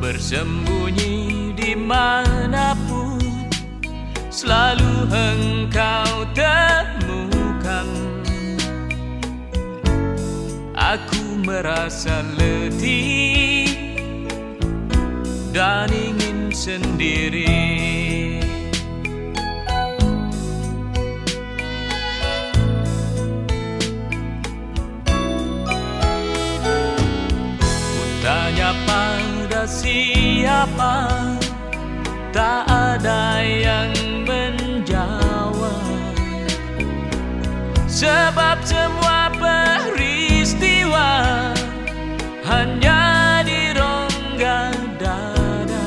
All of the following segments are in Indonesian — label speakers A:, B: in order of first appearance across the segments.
A: bersembunyi dimanapun, selalu engkau temukan. Aku merasa letih dan ingin sendiri. Tanya pada siapa, tak ada yang menjawab. Sebab semua peristiwa hanya di rongga dada.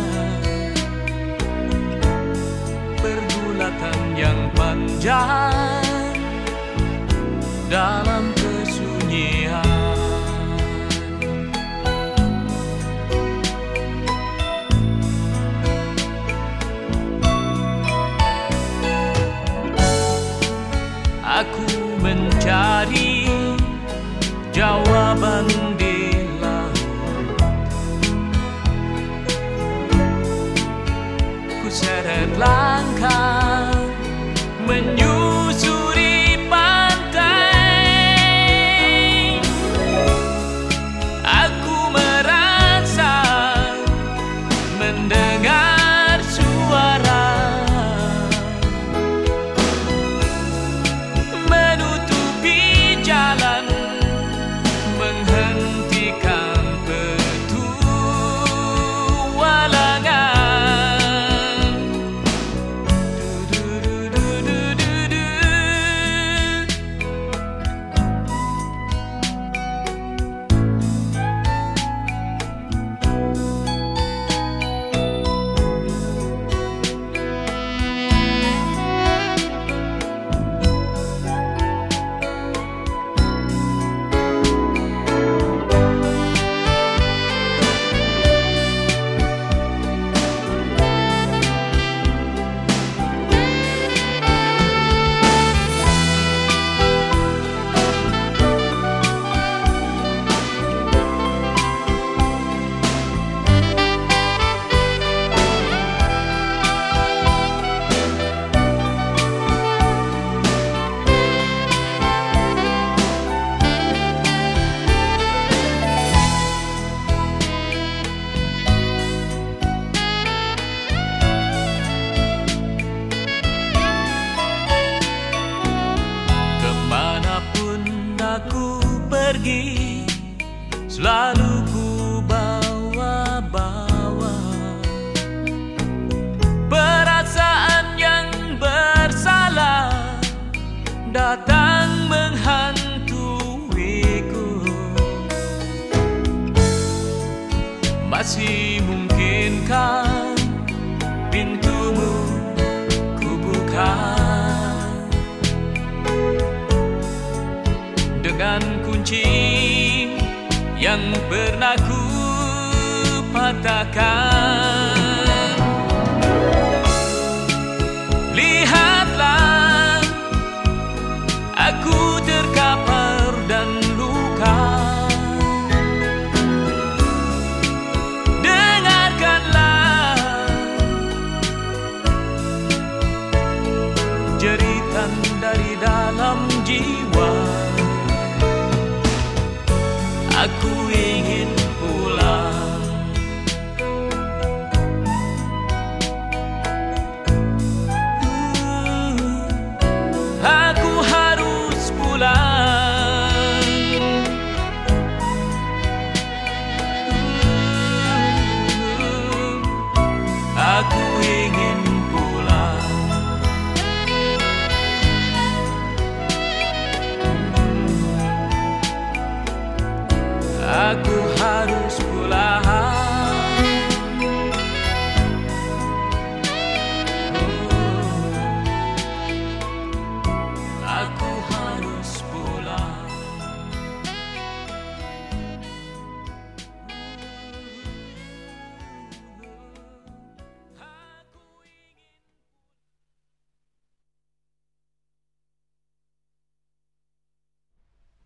A: Pergulatan yang panjang dalam kesunyian. Aku mencari jawaban di laut. Ku seret langkah menyusuri pantai. Aku merasa mendengar suara menghentikan petualangan. Aku pergi, selalu ku bawa-bawa perasaan yang bersalah datang menghantuiku. Masih mungkinkah pintumu ku buka dengan kunci yang pernah ku patahkan? Lihatlah, aku terkapar dan luka. Dengarkanlah jeritan dari dalam jiwa. Aku ingin pulang. Aku harus pulang. Aku ingin